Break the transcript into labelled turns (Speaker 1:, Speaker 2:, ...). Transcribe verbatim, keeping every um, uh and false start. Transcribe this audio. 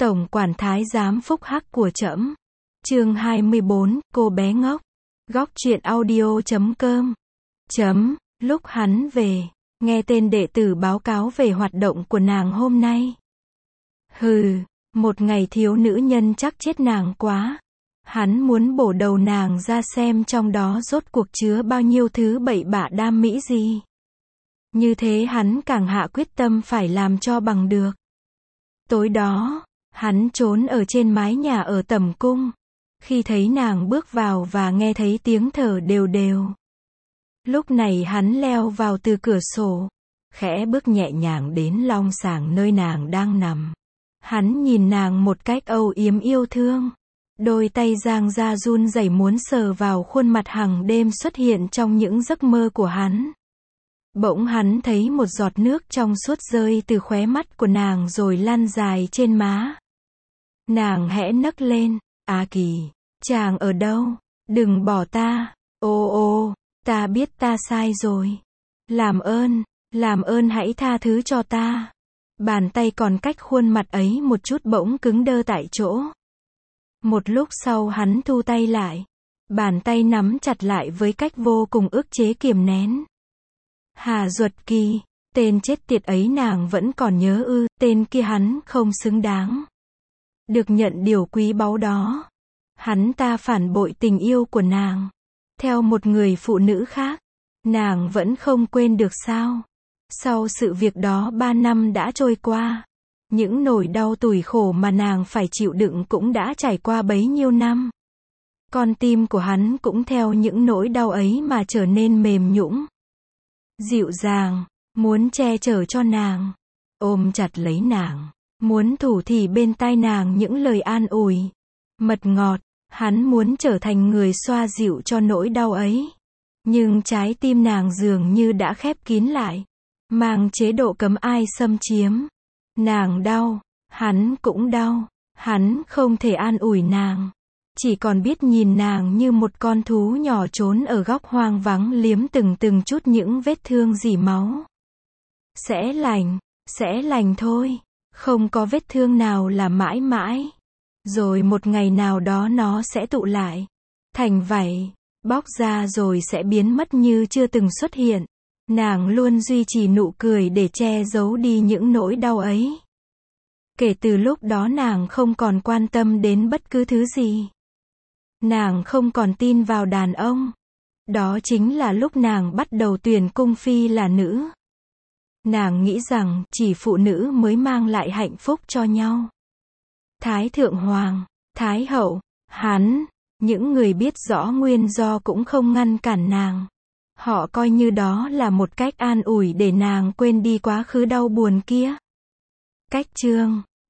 Speaker 1: Tổng quản thái giám phúc hắc của trẫm. Chương hai mươi bốn, cô bé ngốc. Góc truyện audio chấm com. Chấm, lúc hắn về, nghe tên đệ tử báo cáo về hoạt động của nàng hôm nay. Hừ, một ngày thiếu nữ nhân chắc chết nàng quá. Hắn muốn bổ đầu nàng ra xem trong đó rốt cuộc chứa bao nhiêu thứ bậy bạ đam mỹ gì. Như thế hắn càng hạ quyết tâm phải làm cho bằng được. Tối đó, hắn trốn ở trên mái nhà ở tẩm cung. Khi thấy nàng bước vào và nghe thấy tiếng thở đều đều. Lúc này hắn leo vào từ cửa sổ, khẽ bước nhẹ nhàng đến long sàng nơi nàng đang nằm. Hắn nhìn nàng một cách âu yếm yêu thương. Đôi tay giang ra run rẩy muốn sờ vào khuôn mặt hằng đêm xuất hiện trong những giấc mơ của hắn. Bỗng hắn thấy một giọt nước trong suốt rơi từ khóe mắt của nàng rồi lan dài trên má. Nàng hẽ nấc lên, A Kỳ, chàng ở đâu? Đừng bỏ ta. Ô ô, ta biết ta sai rồi. Làm ơn, làm ơn hãy tha thứ cho ta. Bàn tay còn cách khuôn mặt ấy một chút bỗng cứng đơ tại chỗ. Một lúc sau hắn thu tay lại. Bàn tay nắm chặt lại với cách vô cùng ức chế kiềm nén. Hà Duật Kỳ, tên chết tiệt ấy nàng vẫn còn nhớ ư, tên kia hắn không xứng đáng được nhận điều quý báu đó. Hắn ta phản bội tình yêu của nàng, theo một người phụ nữ khác. Nàng vẫn không quên được sao? Sau sự việc đó ba năm đã trôi qua. Những nỗi đau tủi khổ mà nàng phải chịu đựng cũng đã trải qua bấy nhiêu năm. Con tim của hắn cũng theo những nỗi đau ấy mà trở nên mềm nhũn, dịu dàng, muốn che chở cho nàng, ôm chặt lấy nàng, muốn thủ thỉ bên tai nàng những lời an ủi, mật ngọt. Hắn muốn trở thành người xoa dịu cho nỗi đau ấy. Nhưng trái tim nàng dường như đã khép kín lại, mang chế độ cấm ai xâm chiếm. Nàng đau, hắn cũng đau, hắn không thể an ủi nàng, chỉ còn biết nhìn nàng như một con thú nhỏ trốn ở góc hoang vắng liếm từng từng chút những vết thương rỉ máu. Sẽ lành, sẽ lành thôi, không có vết thương nào là mãi mãi. Rồi một ngày nào đó nó sẽ tụ lại thành vảy, bóc ra rồi sẽ biến mất như chưa từng xuất hiện. Nàng luôn duy trì nụ cười để che giấu đi những nỗi đau ấy. Kể từ lúc đó nàng không còn quan tâm đến bất cứ thứ gì. Nàng không còn tin vào đàn ông. Đó chính là lúc nàng bắt đầu tuyển cung phi là nữ. Nàng nghĩ rằng chỉ phụ nữ mới mang lại hạnh phúc cho nhau. Thái thượng hoàng, thái hậu, hắn, những người biết rõ nguyên do cũng không ngăn cản nàng. Họ coi như đó là một cách an ủi để nàng quên đi quá khứ đau buồn kia. Cách chương